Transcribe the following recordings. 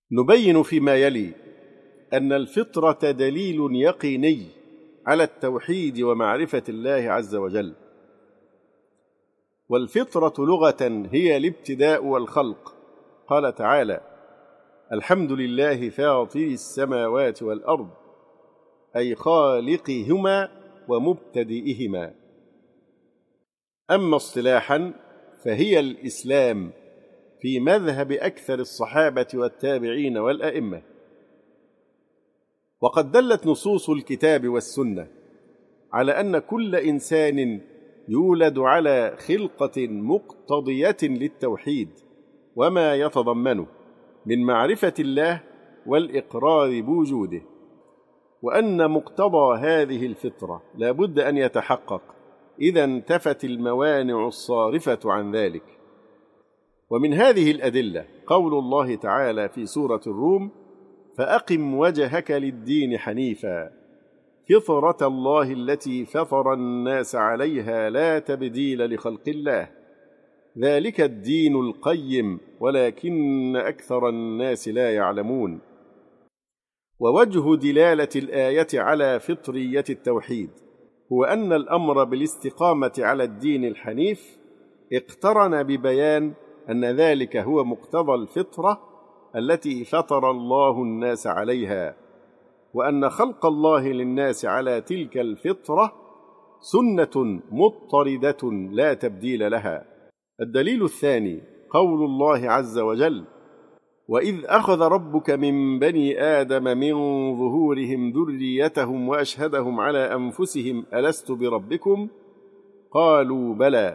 نبين فيما يلي أن الفطرة دليل يقيني على التوحيد ومعرفة الله عز وجل. والفطرة لغة هي الابتداء والخلق. قال تعالى: الحمد لله فاطر السماوات والأرض، أي خالقهما ومبتدئهما. أما اصطلاحا فهي الإسلام في مذهب أكثر الصحابة والتابعين والأئمة. وقد دلت نصوص الكتاب والسنة على أن كل إنسان يولد على خلقة مقتضية للتوحيد وما يتضمنه من معرفة الله والإقرار بوجوده، وأن مقتضى هذه الفطرة لا بد أن يتحقق إذا انتفت الموانع الصارفة عن ذلك. ومن هذه الأدلة قول الله تعالى في سورة الروم: فأقم وجهك للدين حنيفا فطرة الله التي فطر الناس عليها لا تبديل لخلق الله ذلك الدين القيم ولكن أكثر الناس لا يعلمون. ووجه دلالة الآية على فطرية التوحيد هو أن الأمر بالاستقامة على الدين الحنيف اقترن ببيان أن ذلك هو مقتضى الفطرة التي فطر الله الناس عليها، وأن خلق الله للناس على تلك الفطرة سنة مضطردة لا تبديل لها. الدليل الثاني قول الله عز وجل: وإذ أخذ ربك من بني آدم من ظهورهم ذريتهم وأشهدهم على أنفسهم ألست بربكم قالوا بلى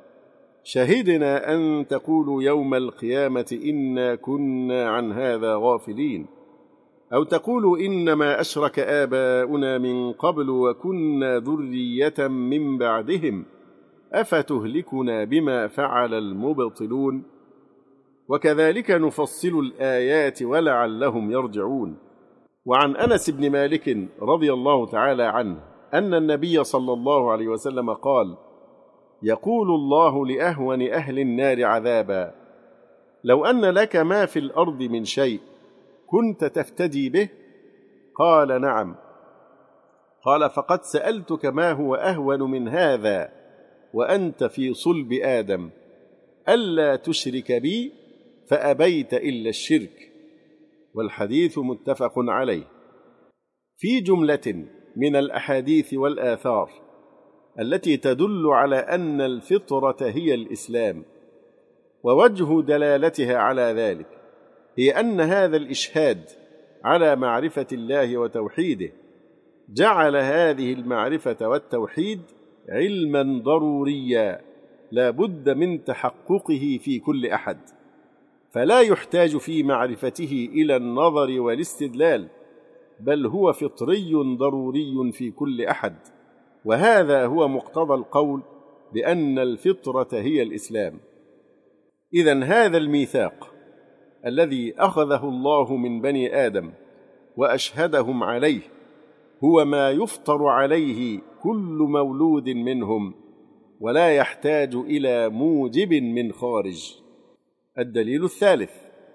شهدنا أن تقولوا يوم القيامة إنا كنا عن هذا غافلين أو تقولوا إنما أشرك آباؤنا من قبل وكنا ذرية من بعدهم أفتهلكنا بما فعل المبطلون وكذلك نفصل الآيات ولعلهم يرجعون. وعن أنس بن مالك رضي الله تعالى عنه أن النبي صلى الله عليه وسلم قال: يقول الله لأهون أهل النار عذابا: لو أن لك ما في الأرض من شيء كنت تفتدي به؟ قال: نعم. قال: فقد سألتك ما هو أهون من هذا وأنت في صلب آدم ألا تشرك بي فأبيت إلا الشرك. والحديث متفق عليه. في جملة من الأحاديث والآثار التي تدل على أن الفطرة هي الإسلام، ووجه دلالتها على ذلك هي أن هذا الإشهاد على معرفة الله وتوحيده جعل هذه المعرفة والتوحيد علما ضروريا لا بد من تحققه في كل أحد، فلا يحتاج في معرفته إلى النظر والاستدلال، بل هو فطري ضروري في كل أحد. وهذا هو مقتضى القول بأن الفطرة هي الإسلام. إذن هذا الميثاق الذي أخذه الله من بني آدم وأشهدهم عليه هو ما يفطر عليه كل مولود منهم ولا يحتاج إلى موجب من خارج. الدليل الثالث: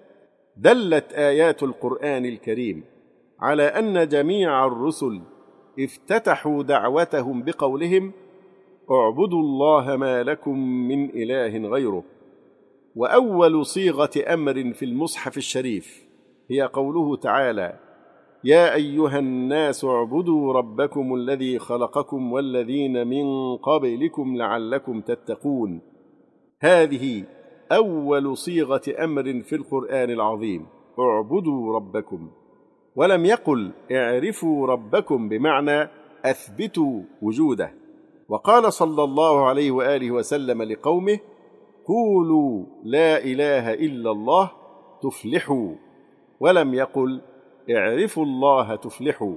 دلت آيات القرآن الكريم على أن جميع الرسل افتتحوا دعوتهم بقولهم: اعبدوا الله ما لكم من إله غيره. وأول صيغة أمر في المصحف الشريف هي قوله تعالى: يا أيها الناس اعبدوا ربكم الذي خلقكم والذين من قبلكم لعلكم تتقون. هذه أول صيغة أمر في القرآن العظيم، اعبدوا ربكم، ولم يقل اعرفوا ربكم بمعنى أثبتوا وجوده. وقال صلى الله عليه وآله وسلم لقومه: قولوا لا إله إلا الله تفلحوا، ولم يقل اعرفوا الله تفلحوا.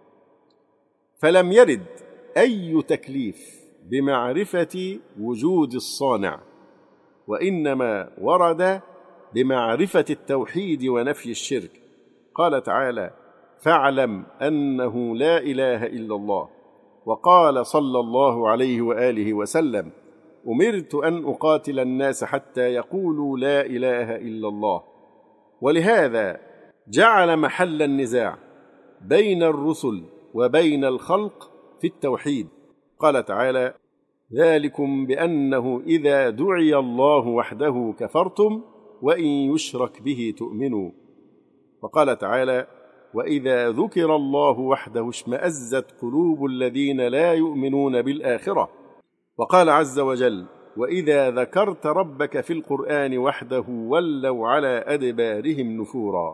فلم يرد أي تكليف بمعرفة وجود الصانع، وإنما ورد بمعرفة التوحيد ونفي الشرك. قال تعالى: فاعلم أنه لا إله إلا الله. وقال صلى الله عليه وآله وسلم: أمرت أن أقاتل الناس حتى يقولوا لا إله إلا الله. ولهذا جعل محل النزاع بين الرسل وبين الخلق في التوحيد. قال تعالى: ذلكم بأنه إذا دعي الله وحده كفرتم وإن يشرك به تؤمنوا. وقال تعالى: وإذا ذكر الله وحده اشمأزت قلوب الذين لا يؤمنون بالآخرة. وقال عز وجل: وإذا ذكرت ربك في القرآن وحده ولوا على أدبارهم نفورا.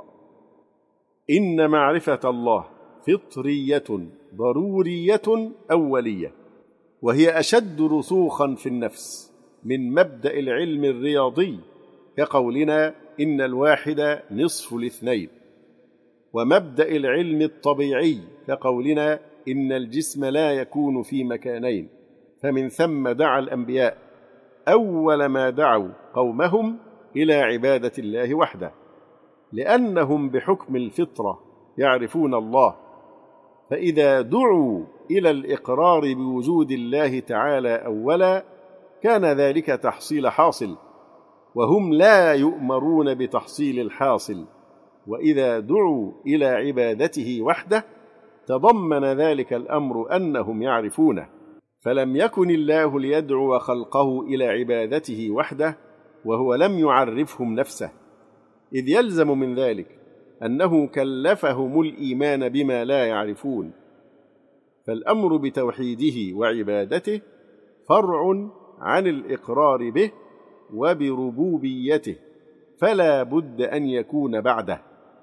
إن معرفة الله فطرية ضرورية أولية، وهي أشد رسوخا في النفس من مبدأ العلم الرياضي كقولنا إن الواحد نصف الاثنين، ومبدأ العلم الطبيعي كقولنا إن الجسم لا يكون في مكانين. فمن ثم دعا الأنبياء أول ما دعوا قومهم إلى عبادة الله وحده، لأنهم بحكم الفطرة يعرفون الله، فإذا دعوا إلى الإقرار بوجود الله تعالى أولا كان ذلك تحصيل حاصل، وهم لا يؤمرون بتحصيل الحاصل. وإذا دعوا إلى عبادته وحده تضمن ذلك الأمر أنهم يعرفونه، فلم يكن الله ليدعو خلقه إلى عبادته وحده وهو لم يعرفهم نفسه، إذ يلزم من ذلك أنه كلفهم الإيمان بما لا يعرفون. فالأمر بتوحيده وعبادته فرع عن الإقرار به وبربوبيته، فلا بد أن يكون بعده.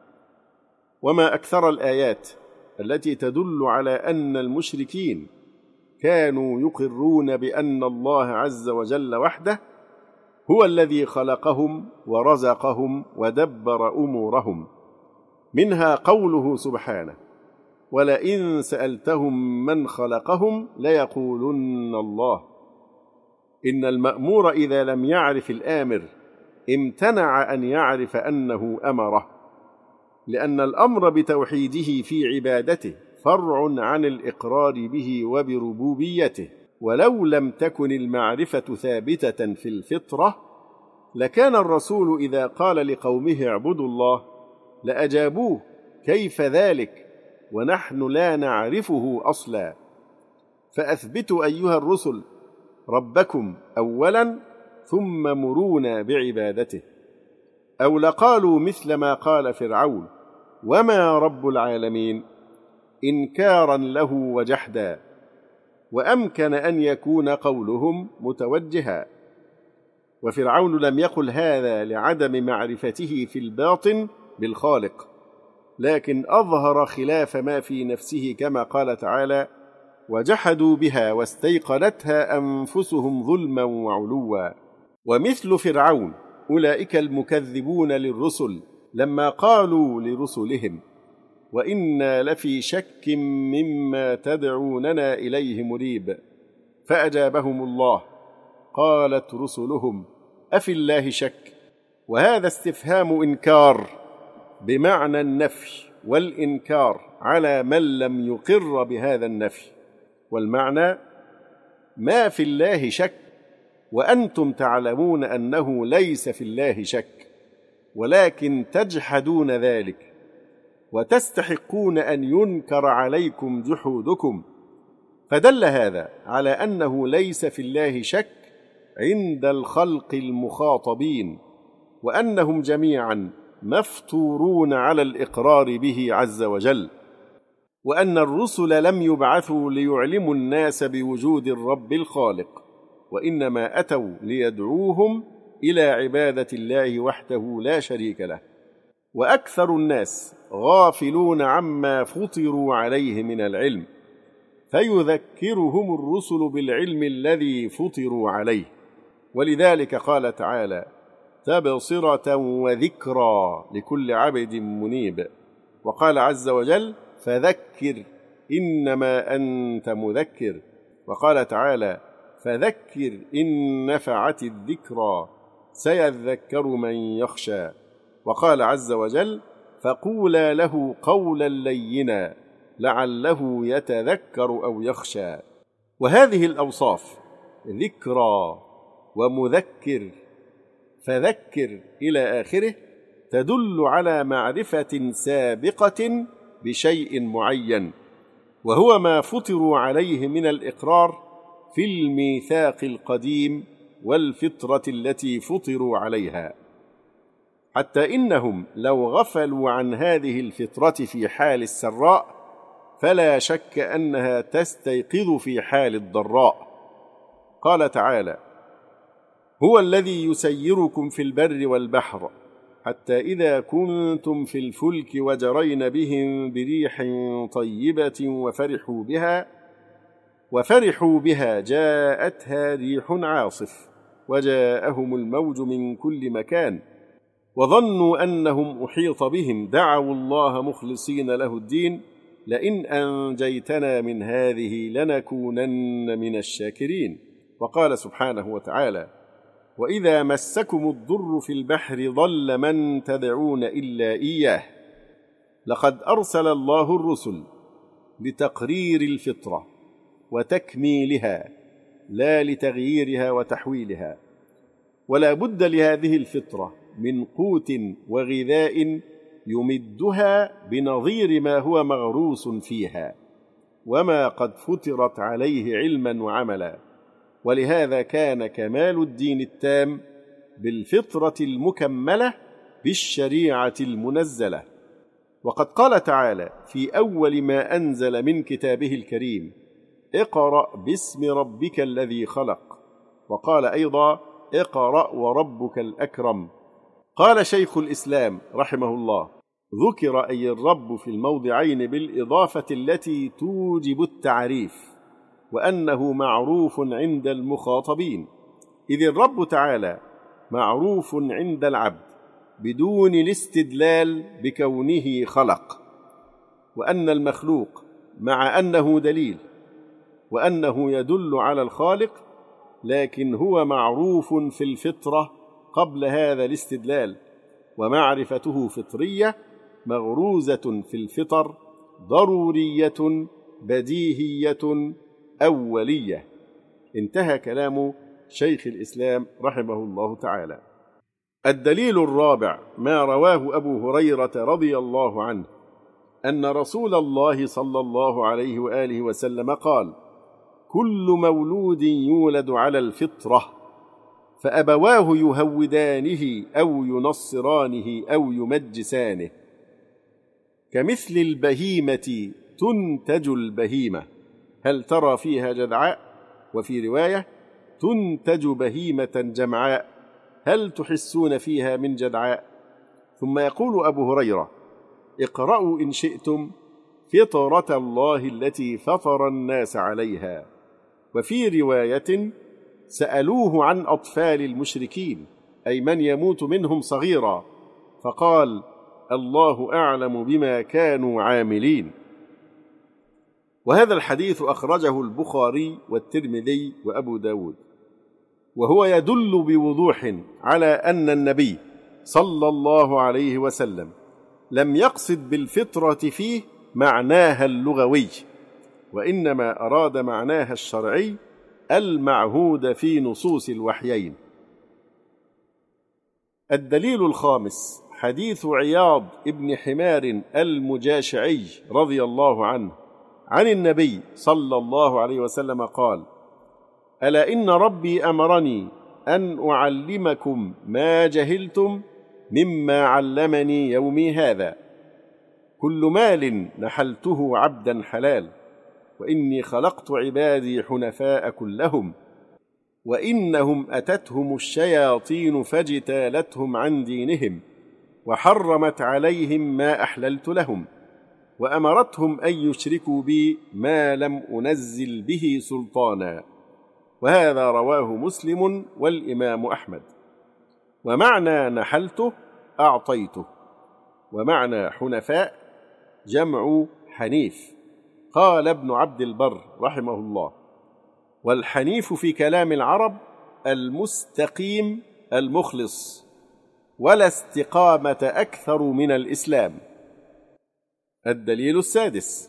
وما أكثر الآيات التي تدل على أن المشركين كانوا يقرون بأن الله عز وجل وحده هو الذي خلقهم ورزقهم ودبر أمورهم. منها قوله سبحانه: ولئن سألتهم من خلقهم ليقولن الله. إن المأمور إذا لم يعرف الآمر امتنع أن يعرف أنه أمره، لأن الأمر بتوحيده في عبادته فرع عن الإقرار به وبربوبيته. ولو لم تكن المعرفة ثابتة في الفطرة لكان الرسول إذا قال لقومه اعبدوا الله لأجابوه: كيف ذلك ونحن لا نعرفه أصلا؟ فأثبتوا أيها الرسل ربكم أولا ثم مرونا بعبادته. أو لقالوا مثل ما قال فرعون: وما رب العالمين، إنكارا له وجحدا، وأمكن أن يكون قولهم متوجها. وفرعون لم يقل هذا لعدم معرفته في الباطن بالخالق، لكن أظهر خلاف ما في نفسه كما قال تعالى: وجحدوا بها واستيقنتها أنفسهم ظلما وعلوا. ومثل فرعون أولئك المكذبون للرسل لما قالوا لرسلهم: وإنا لفي شك مما تدعوننا إليه مريب. فأجابهم الله: قالت رسلهم: أفي الله شك. وهذا استفهام إنكار بمعنى النفي والإنكار على من لم يقر بهذا النفي، والمعنى ما في الله شك، وأنتم تعلمون أنه ليس في الله شك، ولكن تجحدون ذلك وتستحقون أن ينكر عليكم جحودكم. فدل هذا على أنه ليس في الله شك عند الخلق المخاطبين، وأنهم جميعا مفطورون على الإقرار به عز وجل، وأن الرسل لم يبعثوا ليعلموا الناس بوجود الرب الخالق، وإنما أتوا ليدعوهم إلى عبادة الله وحده لا شريك له. وأكثر الناس غافلون عما فطروا عليه من العلم، فيذكرهم الرسل بالعلم الذي فطروا عليه. ولذلك قال تعالى: تبصرة وذكرى لكل عبد منيب. وقال عز وجل: فذكر إنما أنت مذكر. وقال تعالى: فذكر إن نفعت الذكرى سيذكر من يخشى. وقال عز وجل: فقولا له قولا لينا لعله يتذكر أو يخشى. وهذه الأوصاف ذكرى ومذكر فذكر إلى آخره تدل على معرفة سابقة بشيء معين، وهو ما فطروا عليه من الإقرار في الميثاق القديم والفطرة التي فطروا عليها، حتى إنهم لو غفلوا عن هذه الفطرة في حال السراء فلا شك أنها تستيقظ في حال الضراء. قال تعالى: هو الذي يسيركم في البر والبحر حتى إذا كنتم في الفلك وجرين بهم بريح طيبة وفرحوا بها جاءتها ريح عاصف وجاءهم الموج من كل مكان وظنوا أنهم أحيط بهم دعوا الله مخلصين له الدين لئن أنجيتنا من هذه لنكونن من الشاكرين. وقال سبحانه وتعالى: وإذا مسكم الضر في البحر ضل من تدعون إلا إياه. لقد أرسل الله الرسل لتقرير الفطرة وتكميلها لا لتغييرها وتحويلها، ولا بد لهذه الفطرة من قوت وغذاء يمدها بنظير ما هو مغروس فيها وما قد فطرت عليه علما وعملا. ولهذا كان كمال الدين التام بالفطرة المكملة بالشريعة المنزلة. وقد قال تعالى في أول ما أنزل من كتابه الكريم: اقرأ باسم ربك الذي خلق. وقال أيضا: اقرأ وربك الأكرم. قال شيخ الإسلام رحمه الله: ذكر أي الرب في الموضعين بالإضافة التي توجب التعريف، وأنه معروف عند المخاطبين، إذ الرب تعالى معروف عند العبد بدون الاستدلال بكونه خلق، وأن المخلوق مع أنه دليل وأنه يدل على الخالق لكن هو معروف في الفطرة قبل هذا الاستدلال، ومعرفته فطرية مغروزة في الفطر ضرورية بديهية أولية. انتهى كلام شيخ الإسلام رحمه الله تعالى. الدليل الرابع ما رواه أبو هريرة رضي الله عنه أن رسول الله صلى الله عليه وآله وسلم قال: كل مولود يولد على الفطرة فأبواه يهودانه أو ينصرانه أو يمجسانه. كمثل البهيمة تنتج البهيمة، هل ترى فيها جدعاء؟ وفي رواية: تنتج بهيمة جمعاء، هل تحسون فيها من جدعاء؟ ثم يقول أبو هريرة: اقرأوا إن شئتم فطرة الله التي فطر الناس عليها. وفي رواية: سألوه عن أطفال المشركين، أي من يموت منهم صغيرا، فقال: الله أعلم بما كانوا عاملين. وهذا الحديث أخرجه البخاري والترمذي وأبو داود، وهو يدل بوضوح على أن النبي صلى الله عليه وسلم لم يقصد بالفطرة فيه معناها اللغوي، وإنما أراد معناها الشرعي المعهود في نصوص الوحيين. الدليل الخامس حديث عياض ابن حمار المجاشعي رضي الله عنه عن النبي صلى الله عليه وسلم قال: ألا إن ربي أمرني أن أعلمكم ما جهلتم مما علمني يومي هذا. كل مال نحلته عبدا حلال، وإني خلقت عبادي حنفاء كلهم، وإنهم أتتهم الشياطين فاجتالتهم عن دينهم وحرمت عليهم ما أحللت لهم، وأمرتهم أن يشركوا بي ما لم أنزل به سلطانا. وهذا رواه مسلم والإمام أحمد. ومعنى نحلته أعطيته، ومعنى حنفاء جمع حنيف. قال ابن عبد البر رحمه الله: والحنيف في كلام العرب المستقيم المخلص، ولا استقامة أكثر من الإسلام. الدليل السادس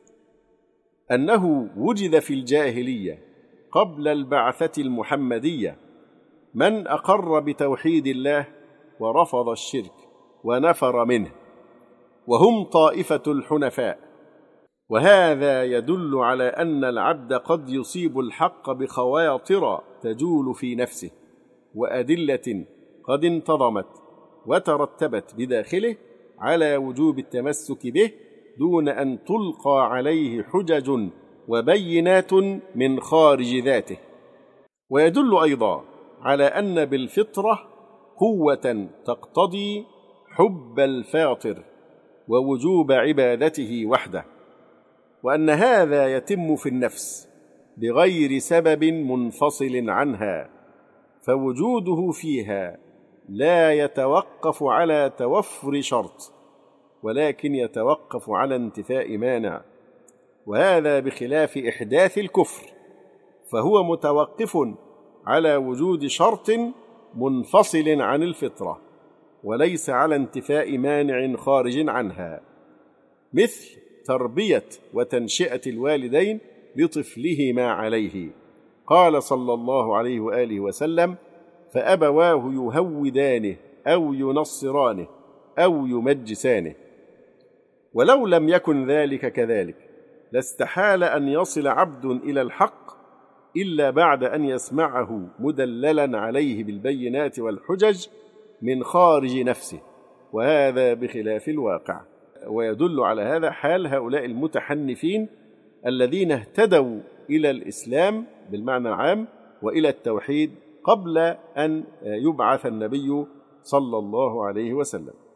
أنه وجد في الجاهلية قبل البعثة المحمدية من أقر بتوحيد الله ورفض الشرك، ونفر منه، وهم طائفة الحنفاء. وهذا يدل على أن العبد قد يصيب الحق بخواطر تجول في نفسه وأدلة قد انتظمت وترتبت بداخله على وجوب التمسك به دون أن تلقى عليه حجج وبينات من خارج ذاته. ويدل أيضا على أن بالفطرة قوة تقتضي حب الفاطر ووجوب عبادته وحده، وأن هذا يتم في النفس بغير سبب منفصل عنها، فوجوده فيها لا يتوقف على توفر شرط، ولكن يتوقف على انتفاء مانع، وهذا بخلاف إحداث الكفر، فهو متوقف على وجود شرط منفصل عن الفطرة، وليس على انتفاء مانع خارج عنها، مثل تربية وتنشئة الوالدين لطفلهما عليه. قال صلى الله عليه وآله وسلم: فأبواه يهودانه أو ينصرانه أو يمجسانه. ولو لم يكن ذلك كذلك لاستحال أن يصل عبد إلى الحق إلا بعد أن يسمعه مدللا عليه بالبينات والحجج من خارج نفسه، وهذا بخلاف الواقع. ويدل على هذا حال هؤلاء المتحنفين الذين اهتدوا إلى الإسلام بالمعنى العام وإلى التوحيد قبل أن يبعث النبي صلى الله عليه وسلم.